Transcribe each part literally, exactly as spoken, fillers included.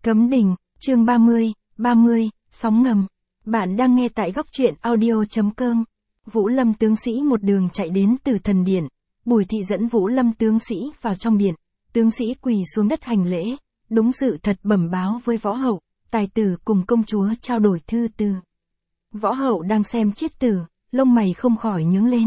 Cấm đình, chương ba mươi, ba mươi, sóng ngầm. Bạn đang nghe tại góc truyện audio.com. Vũ Lâm tướng sĩ một đường chạy đến từ thần điện. Bùi thị dẫn Vũ Lâm tướng sĩ vào trong điện. Tướng sĩ quỳ xuống đất hành lễ. Đúng sự thật bẩm báo với võ hậu. Tài tử cùng công chúa trao đổi thư từ. Võ hậu đang xem chiết từ, lông mày không khỏi nhướng lên.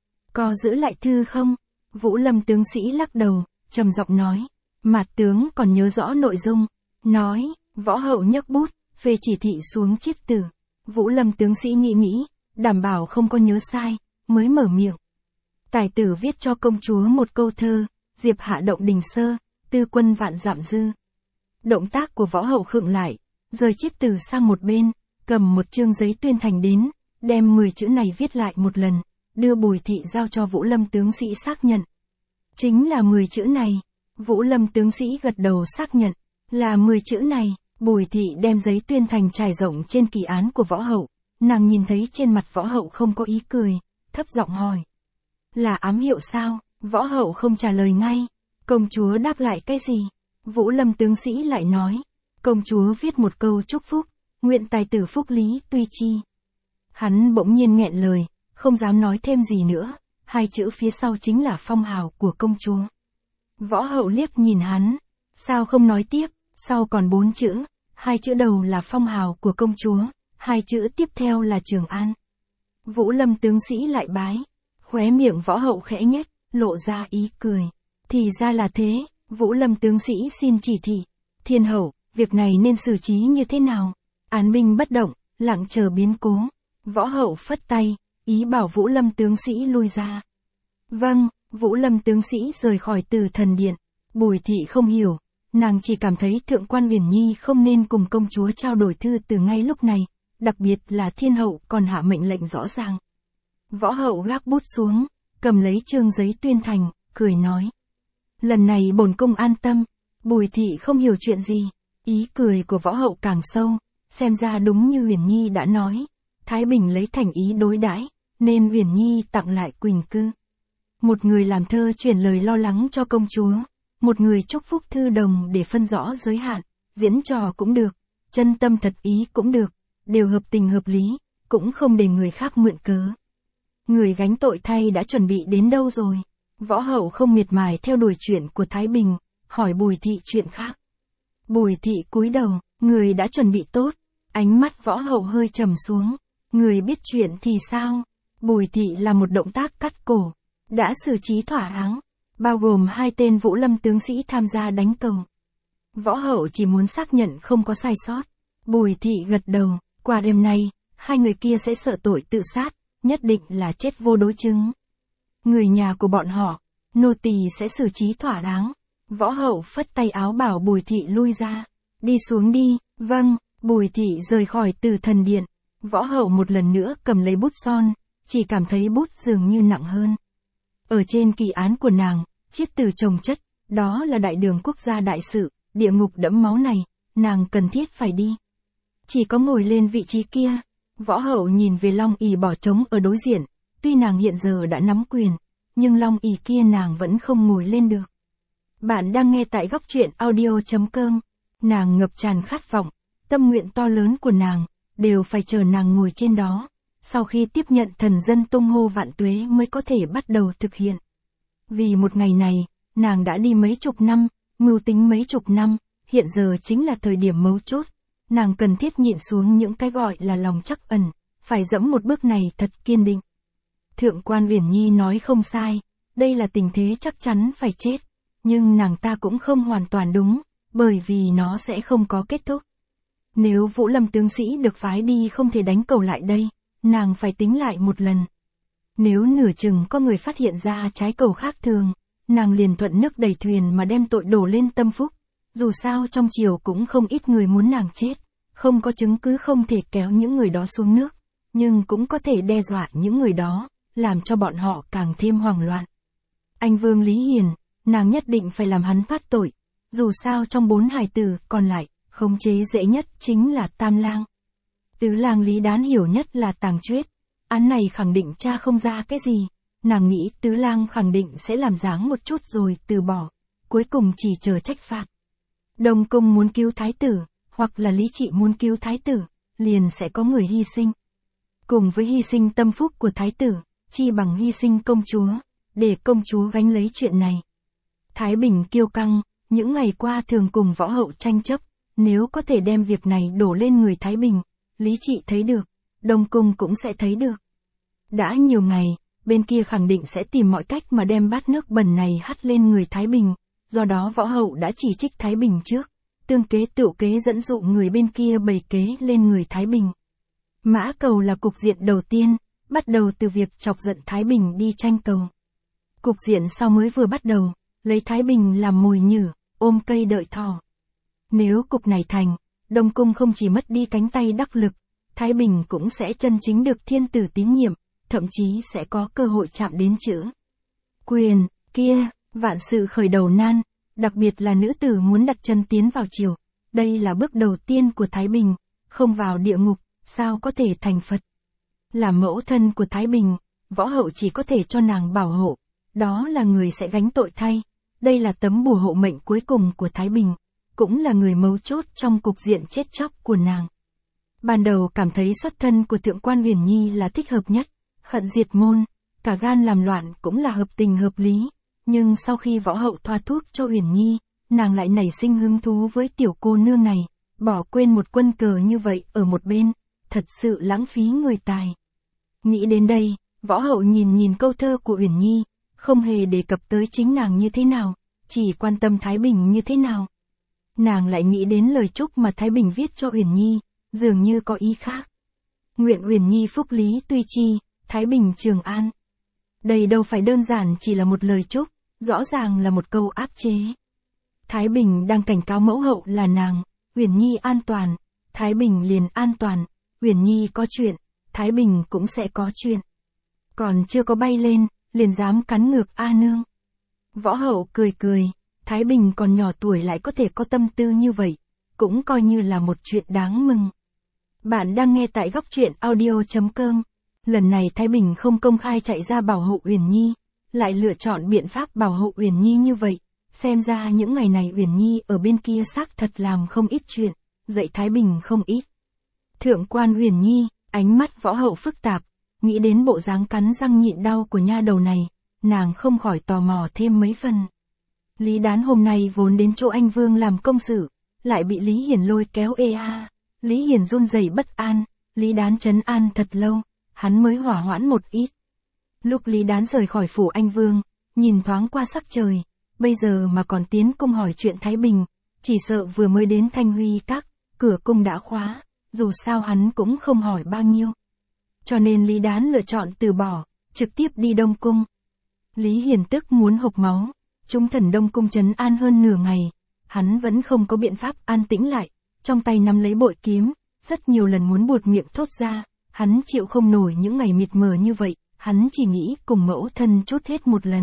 Có giữ lại thư không? Vũ Lâm tướng sĩ lắc đầu, trầm giọng nói. Mạt tướng còn nhớ rõ nội dung. Nói, võ hậu nhấc bút, phê chỉ thị xuống chiết từ. Vũ Lâm tướng sĩ nghĩ nghĩ, đảm bảo không có nhớ sai, mới mở miệng. Tài tử viết cho công chúa một câu thơ, diệp hạ động đình sơ, tư quân vạn dặm dư. Động tác của võ hậu khựng lại, rời chiết từ sang một bên, cầm một chương giấy tuyên thành đến, đem mười chữ này viết lại một lần, đưa Bùi thị giao cho Vũ Lâm tướng sĩ xác nhận. Chính là mười chữ này. Vũ Lâm tướng sĩ gật đầu xác nhận, là mười chữ này. Bùi thị đem giấy tuyên thành trải rộng trên kỳ án của võ hậu, nàng nhìn thấy trên mặt võ hậu không có ý cười, thấp giọng hỏi. Là ám hiệu sao? Võ hậu không trả lời ngay. Công chúa đáp lại cái gì? Vũ Lâm tướng sĩ lại nói. Công chúa viết một câu chúc phúc, nguyện tài tử phúc lý tuy chi. Hắn bỗng nhiên nghẹn lời, không dám nói thêm gì nữa, hai chữ phía sau chính là phong hào của công chúa. Võ hậu liếc nhìn hắn, sao không nói tiếp, sau còn bốn chữ, hai chữ đầu là phong hào của công chúa, hai chữ tiếp theo là Trường An. Vũ Lâm tướng sĩ lại bái, khóe miệng võ hậu khẽ nhếch, lộ ra ý cười. Thì ra là thế, Vũ Lâm tướng sĩ xin chỉ thị. Thiên hậu, việc này nên xử trí như thế nào? Án binh bất động, lặng chờ biến cố. Võ hậu phất tay, ý bảo Vũ Lâm tướng sĩ lui ra. Vâng. Vũ Lâm tướng sĩ rời khỏi từ thần điện. Bùi thị không hiểu, nàng chỉ cảm thấy thượng quan Uyển Nhi không nên cùng công chúa trao đổi thư từ ngay lúc này, đặc biệt là thiên hậu còn hạ mệnh lệnh rõ ràng. Võ hậu gác bút xuống, cầm lấy chương giấy tuyên thành, cười nói. Lần này bổn cung an tâm. Bùi thị không hiểu chuyện gì, ý cười của võ hậu càng sâu, xem ra đúng như Uyển Nhi đã nói, Thái Bình lấy thành ý đối đãi, nên Uyển Nhi tặng lại Quỳnh Cư. Một người làm thơ truyền lời lo lắng cho công chúa, một người chúc phúc thư đồng để phân rõ giới hạn, diễn trò cũng được, chân tâm thật ý cũng được, đều hợp tình hợp lý, cũng không để người khác mượn cớ. Người gánh tội thay đã chuẩn bị đến đâu rồi? Võ hậu không miệt mài theo đuổi chuyện của Thái Bình, hỏi Bùi thị chuyện khác. Bùi thị cúi đầu, người đã chuẩn bị tốt, ánh mắt võ hậu hơi trầm xuống, người biết chuyện thì sao? Bùi thị là một động tác cắt cổ. Đã xử trí thỏa đáng, bao gồm hai tên Vũ Lâm tướng sĩ tham gia đánh cầu. Võ hậu chỉ muốn xác nhận không có sai sót. Bùi thị gật đầu, qua đêm nay, hai người kia sẽ sợ tội tự sát, nhất định là chết vô đối chứng. Người nhà của bọn họ, nô tỳ sẽ xử trí thỏa đáng. Võ hậu phất tay áo bảo Bùi thị lui ra. Đi xuống đi. Vâng. Bùi thị rời khỏi từ thần điện. Võ hậu một lần nữa cầm lấy bút son, chỉ cảm thấy bút dường như nặng hơn. Ở trên kỳ án của nàng, chiết từ chồng chất, đó là đại đường quốc gia đại sự, địa ngục đẫm máu này, nàng cần thiết phải đi. Chỉ có ngồi lên vị trí kia, võ hậu nhìn về Long ỷ bỏ trống ở đối diện, tuy nàng hiện giờ đã nắm quyền, nhưng Long ỷ kia nàng vẫn không ngồi lên được. Bạn đang nghe tại góc truyện audio.com, nàng ngập tràn khát vọng, tâm nguyện to lớn của nàng, đều phải chờ nàng ngồi trên đó. Sau khi tiếp nhận thần dân tung hô vạn tuế mới có thể bắt đầu thực hiện. Vì một ngày này, nàng đã đi mấy chục năm, mưu tính mấy chục năm, hiện giờ chính là thời điểm mấu chốt. Nàng cần thiết nhịn xuống những cái gọi là lòng trắc ẩn, phải dẫm một bước này thật kiên định. Thượng quan Uyển Nhi nói không sai, đây là tình thế chắc chắn phải chết. Nhưng nàng ta cũng không hoàn toàn đúng, bởi vì nó sẽ không có kết thúc. Nếu Vũ Lâm tướng sĩ được phái đi không thể đánh cầu lại đây, nàng phải tính lại một lần. Nếu nửa chừng có người phát hiện ra trái cầu khác thường, nàng liền thuận nước đẩy thuyền mà đem tội đổ lên Tâm Phúc. Dù sao trong triều cũng không ít người muốn nàng chết, không có chứng cứ không thể kéo những người đó xuống nước, nhưng cũng có thể đe dọa những người đó, làm cho bọn họ càng thêm hoảng loạn. Anh Vương Lý Hiền, nàng nhất định phải làm hắn phát tội, dù sao trong bốn hài tử còn lại, khống chế dễ nhất chính là Tam Lang. Tứ Lang Lý Đán hiểu nhất là Tàng Chuyết, án này khẳng định cha không ra cái gì, nàng nghĩ Tứ Lang khẳng định sẽ làm dáng một chút rồi từ bỏ, cuối cùng chỉ chờ trách phạt. Đông Cung muốn cứu thái tử, hoặc là Lý Trị muốn cứu thái tử, liền sẽ có người hy sinh. Cùng với hy sinh tâm phúc của thái tử, chi bằng hy sinh công chúa, để công chúa gánh lấy chuyện này. Thái Bình kiêu căng, những ngày qua thường cùng võ hậu tranh chấp, nếu có thể đem việc này đổ lên người Thái Bình, Lý Trị thấy được, Đông Cung cũng sẽ thấy được. Đã nhiều ngày, bên kia khẳng định sẽ tìm mọi cách mà đem bát nước bẩn này hắt lên người Thái Bình, do đó võ hậu đã chỉ trích Thái Bình trước, tương kế tựu kế dẫn dụ người bên kia bày kế lên người Thái Bình. Mã cầu là cục diện đầu tiên, bắt đầu từ việc chọc giận Thái Bình đi tranh cầu. Cục diện sau mới vừa bắt đầu, lấy Thái Bình làm mồi nhử, ôm cây đợi thỏ. Nếu cục này thành, Đông Cung không chỉ mất đi cánh tay đắc lực, Thái Bình cũng sẽ chân chính được thiên tử tín nhiệm, thậm chí sẽ có cơ hội chạm đến chữ quyền, kia, vạn sự khởi đầu nan, đặc biệt là nữ tử muốn đặt chân tiến vào triều. Đây là bước đầu tiên của Thái Bình, không vào địa ngục, sao có thể thành Phật. Là mẫu thân của Thái Bình, võ hậu chỉ có thể cho nàng bảo hộ, đó là người sẽ gánh tội thay. Đây là tấm bùa hộ mệnh cuối cùng của Thái Bình, cũng là người mấu chốt trong cục diện chết chóc của nàng. Ban đầu cảm thấy xuất thân của thượng quan Uyển Nhi là thích hợp nhất, hận diệt môn, cả gan làm loạn cũng là hợp tình hợp lý, nhưng sau khi võ hậu thoa thuốc cho Uyển Nhi, nàng lại nảy sinh hứng thú với tiểu cô nương này, bỏ quên một quân cờ như vậy ở một bên, thật sự lãng phí người tài. Nghĩ đến đây, võ hậu nhìn nhìn câu thơ của Uyển Nhi, không hề đề cập tới chính nàng như thế nào, chỉ quan tâm Thái Bình như thế nào. Nàng lại nghĩ đến lời chúc mà Thái Bình viết cho Uyển Nhi, dường như có ý khác. Nguyện Uyển Nhi phúc lý tuy chi, Thái Bình trường an. Đây đâu phải đơn giản chỉ là một lời chúc, rõ ràng là một câu áp chế. Thái Bình đang cảnh cáo mẫu hậu là nàng, Uyển Nhi an toàn, Thái Bình liền an toàn, Uyển Nhi có chuyện, Thái Bình cũng sẽ có chuyện. Còn chưa có bay lên, liền dám cắn ngược A nương. Võ hậu cười cười, Thái Bình còn nhỏ tuổi lại có thể có tâm tư như vậy, cũng coi như là một chuyện đáng mừng. Bạn đang nghe tại góc truyện audio chấm com. Lần này Thái Bình không công khai chạy ra bảo hộ Uyển Nhi, lại lựa chọn biện pháp bảo hộ Uyển Nhi như vậy, xem ra những ngày này Uyển Nhi ở bên kia xác thật làm không ít chuyện, dạy Thái Bình không ít. Thượng quan Uyển Nhi, ánh mắt võ hậu phức tạp, nghĩ đến bộ dáng cắn răng nhịn đau của nha đầu này, nàng không khỏi tò mò thêm mấy phần. Lý Đán hôm nay vốn đến chỗ anh Vương làm công sự, lại bị Lý Hiền lôi kéo ê a. Lý Hiền run rẩy bất an, Lý Đán trấn an thật lâu, hắn mới hỏa hoãn một ít. Lúc Lý Đán rời khỏi phủ anh Vương, nhìn thoáng qua sắc trời, bây giờ mà còn tiến cung hỏi chuyện Thái Bình, chỉ sợ vừa mới đến Thanh Huy Các, cửa cung đã khóa, dù sao hắn cũng không hỏi bao nhiêu. Cho nên Lý Đán lựa chọn từ bỏ, trực tiếp đi Đông Cung. Lý Hiền tức muốn hộc máu, chúng thần Đông Cung trấn an hơn nửa ngày, hắn vẫn không có biện pháp an tĩnh lại, trong tay nắm lấy bội kiếm, rất nhiều lần muốn buột miệng thốt ra, hắn chịu không nổi những ngày mịt mờ như vậy, hắn chỉ nghĩ cùng mẫu thân chút hết một lần.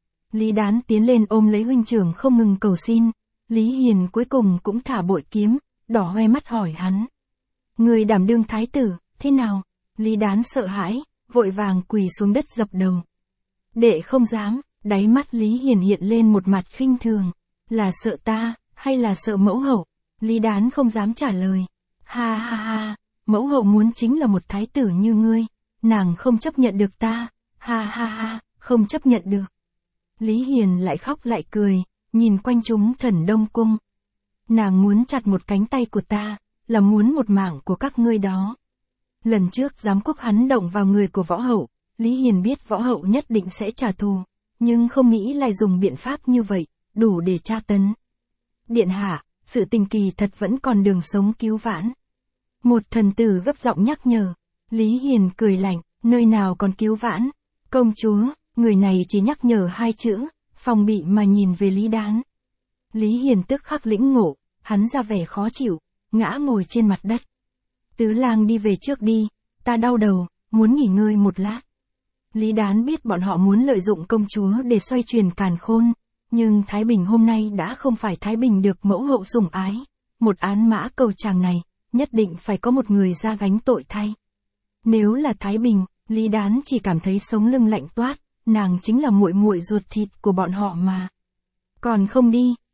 Lý Đán tiến lên ôm lấy huynh trưởng không ngừng cầu xin, Lý Hiền cuối cùng cũng thả bội kiếm, đỏ hoe mắt hỏi hắn. Người đảm đương thái tử, thế nào? Lý Đán sợ hãi, vội vàng quỳ xuống đất dập đầu. Đệ không dám, đáy mắt Lý Hiền hiện lên một mặt khinh thường, là sợ ta, hay là sợ mẫu hậu? Lý Đán không dám trả lời. Ha ha ha, mẫu hậu muốn chính là một thái tử như ngươi, nàng không chấp nhận được ta, ha ha ha, không chấp nhận được. Lý Hiền lại khóc lại cười, nhìn quanh chúng thần Đông Cung. Nàng muốn chặt một cánh tay của ta, là muốn một mảng của các ngươi đó. Lần trước giám quốc hắn động vào người của võ hậu, Lý Hiền biết võ hậu nhất định sẽ trả thù, nhưng không nghĩ lại dùng biện pháp như vậy, đủ để tra tấn. Điện hạ, sự tình kỳ thật vẫn còn đường sống cứu vãn. Một thần tử gấp giọng nhắc nhở. Lý Hiền cười lạnh, nơi nào còn cứu vãn. Công chúa, người này chỉ nhắc nhở hai chữ, phòng bị mà nhìn về Lý Đán. Lý Hiền tức khắc lĩnh ngộ, hắn ra vẻ khó chịu, ngã ngồi trên mặt đất. Tứ lang đi về trước đi, ta đau đầu, muốn nghỉ ngơi một lát. Lý Đán biết bọn họ muốn lợi dụng công chúa để xoay chuyển càn khôn, nhưng Thái Bình hôm nay đã không phải Thái Bình được mẫu hậu sủng ái. Một án mã cầu chàng này, nhất định phải có một người ra gánh tội thay. Nếu là Thái Bình, Lý Đán chỉ cảm thấy sống lưng lạnh toát, nàng chính là muội muội ruột thịt của bọn họ mà. Còn không đi,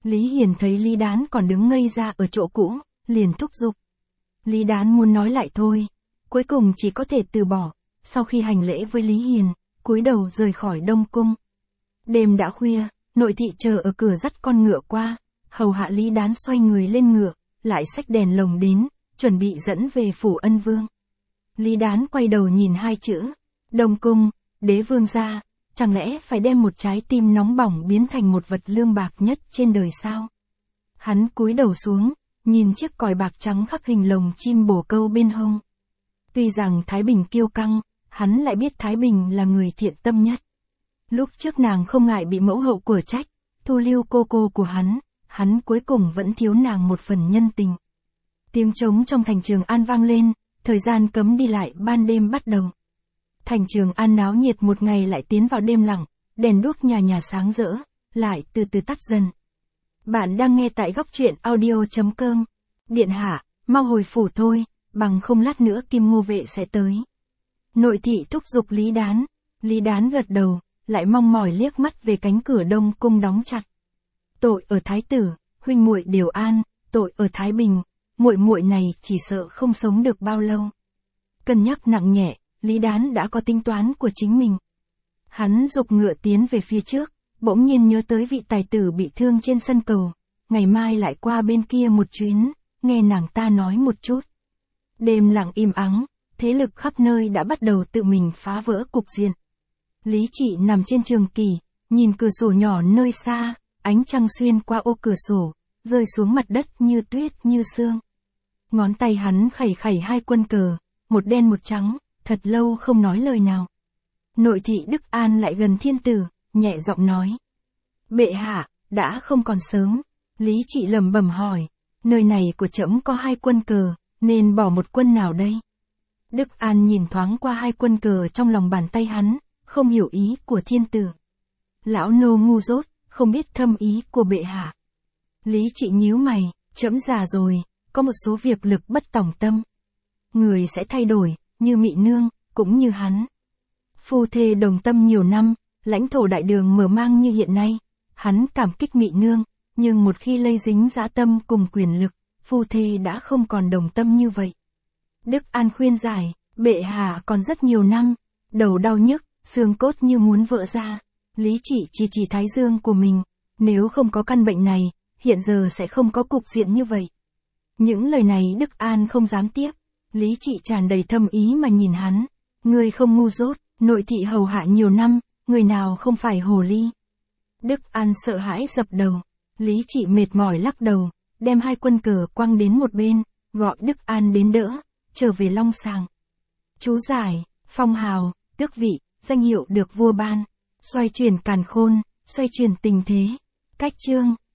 Lý Hiền thấy Lý Đán còn đứng ngây ra ở chỗ cũ, liền thúc giục. Lý Đán muốn nói lại thôi, cuối cùng chỉ có thể từ bỏ, sau khi hành lễ với Lý Hiền, cúi đầu rời khỏi Đông Cung. Đêm đã khuya, nội thị chờ ở cửa dắt con ngựa qua, hầu hạ Lý Đán xoay người lên ngựa, lại xách đèn lồng đến, chuẩn bị dẫn về phủ Ân Vương. Lý Đán quay đầu nhìn hai chữ, Đông Cung, đế vương ra, chẳng lẽ phải đem một trái tim nóng bỏng biến thành một vật lương bạc nhất trên đời sao? Hắn cúi đầu xuống, nhìn chiếc còi bạc trắng khắc hình lồng chim bồ câu bên hông. Tuy rằng Thái Bình kiêu căng, hắn lại biết Thái Bình là người thiện tâm nhất. Lúc trước nàng không ngại bị mẫu hậu của trách, thu lưu cô cô của hắn, hắn cuối cùng vẫn thiếu nàng một phần nhân tình. Tiếng trống trong thành Trường An vang lên, thời gian cấm đi lại ban đêm bắt đầu. Thành Trường An náo nhiệt một ngày lại tiến vào đêm lặng, đèn đuốc nhà nhà sáng rỡ, lại từ từ tắt dần. Bạn đang nghe tại góc truyện audio chấm com. Điện hạ, mau hồi phủ thôi, bằng không lát nữa Kim Ngô vệ sẽ tới. Nội thị thúc giục Lý Đán, Lý Đán gật đầu, lại mong mỏi liếc mắt về cánh cửa Đông Cung đóng chặt. Tội ở Thái tử, huynh muội đều an, tội ở Thái Bình, muội muội này chỉ sợ không sống được bao lâu. Cân nhắc nặng nhẹ, Lý Đán đã có tính toán của chính mình. Hắn giục ngựa tiến về phía trước, bỗng nhiên nhớ tới vị tài tử bị thương trên sân cầu, ngày mai lại qua bên kia một chuyến, nghe nàng ta nói một chút. Đêm lặng im ắng, thế lực khắp nơi đã bắt đầu tự mình phá vỡ cục diện. Lý Trị nằm trên trường kỷ, nhìn cửa sổ nhỏ nơi xa, ánh trăng xuyên qua ô cửa sổ, rơi xuống mặt đất như tuyết như sương. Ngón tay hắn khẩy khẩy hai quân cờ, một đen một trắng, thật lâu không nói lời nào. Nội thị Đức An lại gần thiên tử, nhẹ giọng nói. Bệ hạ, đã không còn sớm. Lý Trị lẩm bẩm hỏi, nơi này của trẫm có hai quân cờ, nên bỏ một quân nào đây? Đức An nhìn thoáng qua hai quân cờ trong lòng bàn tay hắn, không hiểu ý của thiên tử. Lão nô ngu dốt, không biết thâm ý của bệ hạ. Lý Trị nhíu mày, trẫm già rồi, có một số việc lực bất tòng tâm. Người sẽ thay đổi, như Mị Nương, cũng như hắn. Phu thê đồng tâm nhiều năm, lãnh thổ đại đường mở mang như hiện nay, hắn cảm kích Mị Nương, nhưng một khi lây dính dã tâm cùng quyền lực, phu thê đã không còn đồng tâm như vậy. Đức An khuyên giải, bệ hạ còn rất nhiều năm, đầu đau nhức, xương cốt như muốn vỡ ra. Lý Trị chỉ chỉ thái dương của mình, nếu không có căn bệnh này, hiện giờ sẽ không có cục diện như vậy. Những lời này Đức An không dám tiếp, Lý Trị tràn đầy thâm ý mà nhìn hắn. Người không ngu dốt, nội thị hầu hạ nhiều năm, người nào không phải hồ ly. Đức An sợ hãi dập đầu, Lý Trị mệt mỏi lắc đầu, đem hai quân cờ quăng đến một bên, gọi Đức An đến đỡ, trở về Long Sàng. Chú giải, phong hào, tước vị, danh hiệu được vua ban, xoay chuyển càn khôn, xoay chuyển tình thế. Cách chương